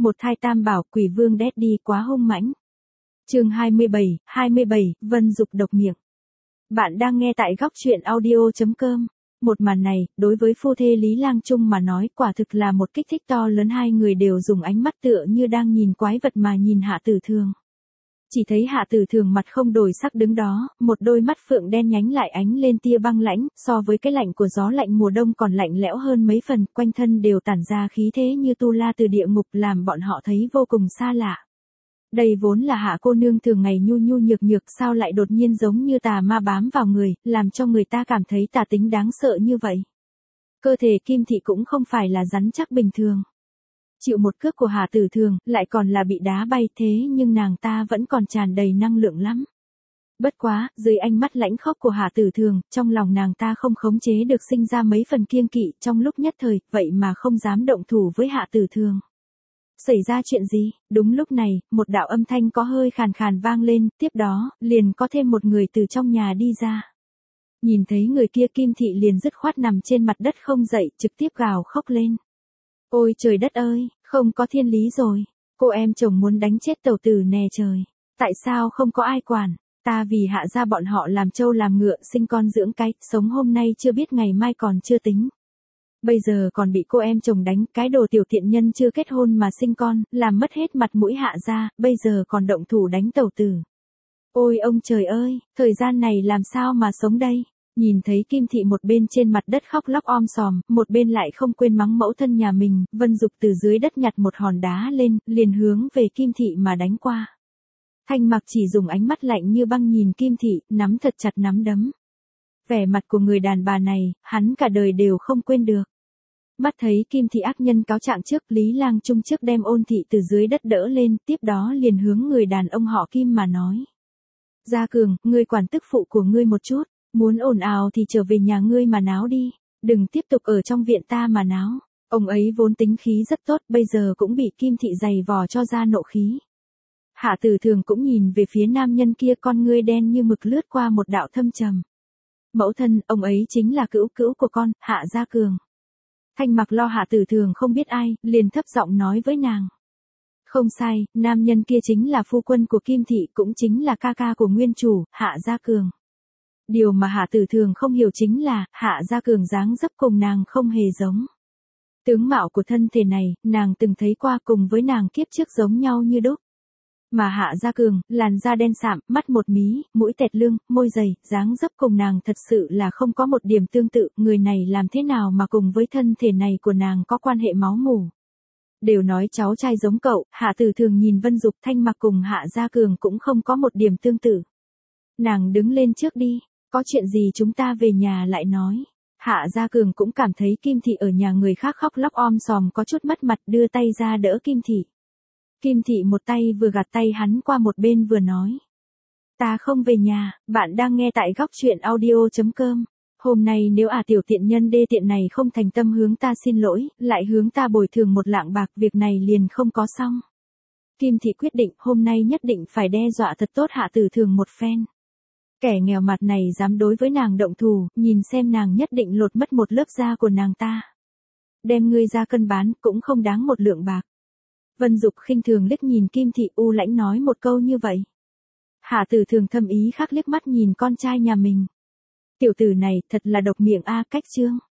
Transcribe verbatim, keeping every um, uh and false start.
Một thai tam bảo quỷ vương Daddy quá hung mãnh. Chương hai mươi bảy, hai mươi bảy, Vân Dục độc miệng. Bạn đang nghe tại góc truyện audio chấm com. Một màn này, đối với phu thê Lý Lang Trung mà nói quả thực là một kích thích to lớn, hai người đều dùng ánh mắt tựa như đang nhìn quái vật mà nhìn Hạ Tử Thường. Chỉ thấy Hạ Tử Thường mặt không đổi sắc đứng đó, một đôi mắt phượng đen nhánh lại ánh lên tia băng lãnh, so với cái lạnh của gió lạnh mùa đông còn lạnh lẽo hơn mấy phần, quanh thân đều tản ra khí thế như tu la từ địa ngục làm bọn họ thấy vô cùng xa lạ. Đây vốn là Hạ cô nương thường ngày nhu nhu nhược nhược, sao lại đột nhiên giống như tà ma bám vào người, làm cho người ta cảm thấy tà tính đáng sợ như vậy. Cơ thể Kim Thị cũng không phải là rắn chắc bình thường. Chịu một cước của Hạ Tử Thường, lại còn là bị đá bay, thế nhưng nàng ta vẫn còn tràn đầy năng lượng lắm. Bất quá, dưới ánh mắt lãnh khốc của Hạ Tử Thường, trong lòng nàng ta không khống chế được sinh ra mấy phần kiêng kỵ, trong lúc nhất thời, vậy mà không dám động thủ với Hạ Tử Thường. Xảy ra chuyện gì? Đúng lúc này, một đạo âm thanh có hơi khàn khàn vang lên, tiếp đó, liền có thêm một người từ trong nhà đi ra. Nhìn thấy người kia, Kim Thị liền dứt khoát nằm trên mặt đất không dậy, trực tiếp gào khóc lên. Ôi trời đất ơi, không có thiên lý rồi. Cô em chồng muốn đánh chết tẩu tử nè trời. Tại sao không có ai quản? Ta vì Hạ gia bọn họ làm trâu làm ngựa, sinh con dưỡng cái, sống hôm nay chưa biết ngày mai còn chưa tính. Bây giờ còn bị cô em chồng đánh, cái đồ tiểu tiện nhân chưa kết hôn mà sinh con, làm mất hết mặt mũi Hạ gia, bây giờ còn động thủ đánh tẩu tử. Ôi ông trời ơi, thời gian này làm sao mà sống đây? Nhìn thấy Kim Thị một bên trên mặt đất khóc lóc om sòm, một bên lại không quên mắng mẫu thân nhà mình, Vân Dục từ dưới đất nhặt một hòn đá lên, liền hướng về Kim Thị mà đánh qua. Thanh Mặc chỉ dùng ánh mắt lạnh như băng nhìn Kim Thị, nắm thật chặt nắm đấm. Vẻ mặt của người đàn bà này, hắn cả đời đều không quên được. Mắt thấy Kim Thị ác nhân cáo trạng trước, Lý Lang Trung trước đem Ôn Thị từ dưới đất đỡ lên, tiếp đó liền hướng người đàn ông họ Kim mà nói. Gia Cường, ngươi quản tức phụ của ngươi một chút. Muốn ồn ào thì trở về nhà ngươi mà náo đi, đừng tiếp tục ở trong viện ta mà náo. Ông ấy vốn tính khí rất tốt, bây giờ cũng bị Kim Thị giày vò cho ra nộ khí. Hạ Tử Thường cũng nhìn về phía nam nhân kia, con ngươi đen như mực lướt qua một đạo thâm trầm. Mẫu thân, ông ấy chính là cữu cữu của con, Hạ Gia Cường. Thanh Mặc lo Hạ Tử Thường không biết ai, liền thấp giọng nói với nàng. Không sai, nam nhân kia chính là phu quân của Kim Thị, cũng chính là ca ca của nguyên chủ, Hạ Gia Cường. Điều mà Hạ Tử Thường không hiểu chính là, Hạ Gia Cường dáng dấp cùng nàng không hề giống. Tướng mạo của thân thể này, nàng từng thấy qua, cùng với nàng kiếp trước giống nhau như đúc. Mà Hạ Gia Cường, làn da đen sạm, mắt một mí, mũi tẹt lưng, môi dày, dáng dấp cùng nàng thật sự là không có một điểm tương tự, người này làm thế nào mà cùng với thân thể này của nàng có quan hệ máu mủ. Đều nói cháu trai giống cậu, Hạ Tử Thường nhìn Vân Dục, Thanh Mặc cùng Hạ Gia Cường cũng không có một điểm tương tự. Nàng đứng lên trước đi. Có chuyện gì chúng ta về nhà lại nói. Hạ Gia Cường cũng cảm thấy Kim Thị ở nhà người khác khóc lóc om sòm có chút mất mặt, đưa tay ra đỡ Kim Thị. Kim Thị một tay vừa gạt tay hắn qua một bên vừa nói. Ta không về nhà, bạn đang nghe tại góc truyện audio chấm com. Hôm nay nếu à tiểu tiện nhân đê tiện này không thành tâm hướng ta xin lỗi, lại hướng ta bồi thường một lạng bạc, việc này liền không có xong. Kim Thị quyết định hôm nay nhất định phải đe dọa thật tốt Hạ Tử Thường một phen. Kẻ nghèo mặt này dám đối với nàng động thủ, nhìn xem nàng nhất định lột mất một lớp da của nàng ta. Đem ngươi ra cân bán, cũng không đáng một lượng bạc. Vân Dục khinh thường liếc nhìn Kim Thị, u lãnh nói một câu như vậy. Hạ Tử Thường thâm ý khắc liếc mắt nhìn con trai nhà mình. Tiểu tử này thật là độc miệng a, cách chương.